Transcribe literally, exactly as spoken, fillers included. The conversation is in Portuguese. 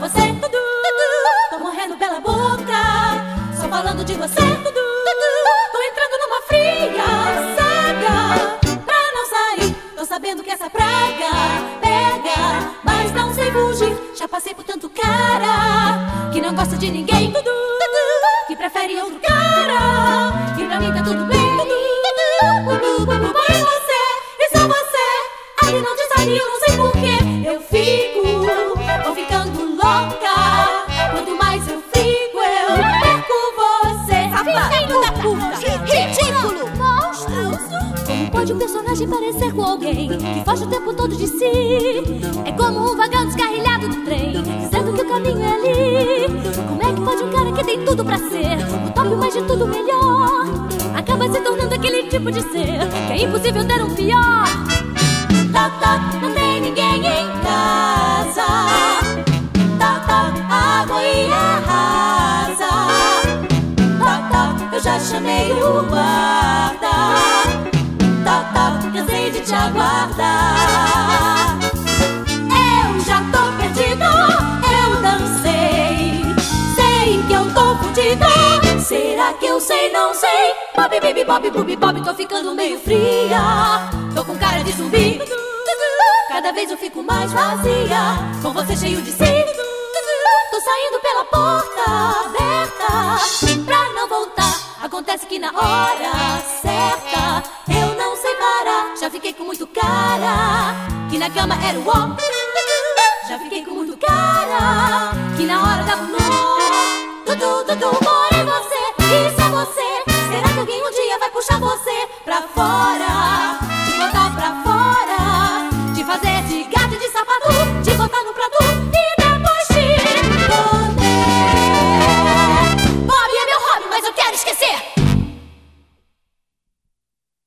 você, Dudu, Dudu. Tô morrendo pela boca, só falando de você, Dudu, Dudu. Tô entrando numa fria saga pra não sair. Tô sabendo que essa praga pega, mas não sei fugir. Já passei por tanto cara que não gosta de ninguém, Dudu, Dudu. Que prefere outro cara, e pra mim tá tudo bem, Dudu, Dudu, Dudu, Dudu. E você, e só você, aí não te sai, eu não sei porquê. Eu fico, vou ficando louca. Quanto mais eu fico, eu perco você. Filho da puta! Ridículo! Monstro! Como pode um personagem parecer com alguém que foge o tempo todo de si? É como um vagão descarrilhado do trem, dizendo que o caminho é ali. Como é que pode um cara que tem tudo pra ser o top, mas de tudo melhor, acaba se tornando aquele tipo de ser que é impossível ter um pior? Toc, toc, não tem ninguém em casa. Toc, toc, água e arrasa. Toc, toc, eu já chamei o guarda. Toc, toc, cansei de te aguardar. Eu já tô perdido, eu dancei, sei que eu tô fudido. Será que eu sei? Não sei. Bob, bibi, bob, bubi, bob, tô ficando meio fria. Tô com cara de zumbi, Dudu, Dudu. Cada vez eu fico mais vazia, com você cheio de si, Dudu, Dudu. Tô saindo pela porta aberta pra não voltar. Acontece que na hora certa eu não sei parar. Já fiquei com muito cara que na cama era o ó. Já fiquei com muito cara que na hora dava um nó. Dudu, Dudu, mora em você, isso é você. Será que alguém um dia vai puxar você pra fora?